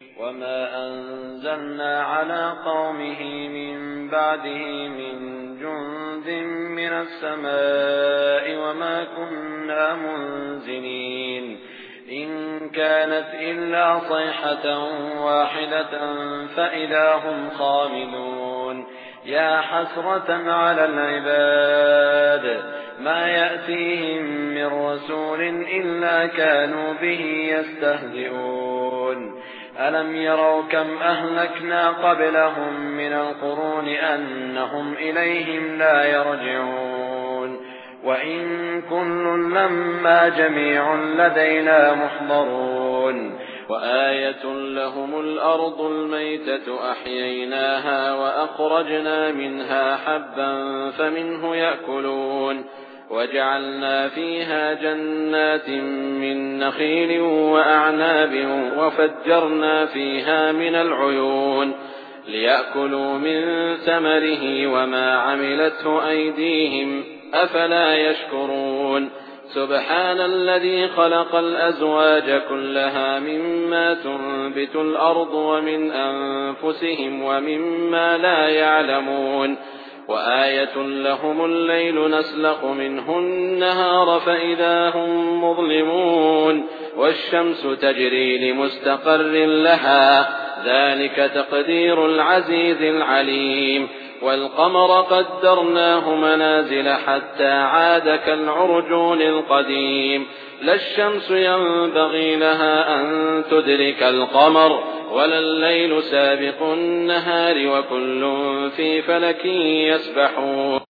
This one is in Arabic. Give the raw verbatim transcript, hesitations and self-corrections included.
وما أنزلنا على قومه من بعده من جند من السماء وما كنا منزلين إن كانت إلا صيحة واحدة فإذا هم خامدون يا حسرة على العباد ما يأتيهم من رسول إلا كانوا به يستهزئون ألم يروا كم أهلكنا قبلهم من القرون أنهم إليهم لا يرجعون وإن كل لما جميع لدينا محضرون وآية لهم الأرض الميتة أحييناها وأخرجنا منها حبا فمنه يأكلون وجعلنا فيها جنات من نخيل وأعناب وفجرنا فيها من العيون ليأكلوا من ثمره وما عملته أيديهم أفلا يشكرون سبحان الذي خلق الأزواج كلها مما تنبت الأرض ومن أنفسهم ومما لا يعلمون وآية لهم الليل نسلخ منه النهار فإذا هم مظلمون والشمس تجري لمستقر لها ذلك تقدير العزيز العليم والقمر قدرناه منازل حتى عاد كالعرجون القديم لا الشمس ينبغي لها أن تدرك القمر ولا الليل سابق النهار وكل في فلك يسبحون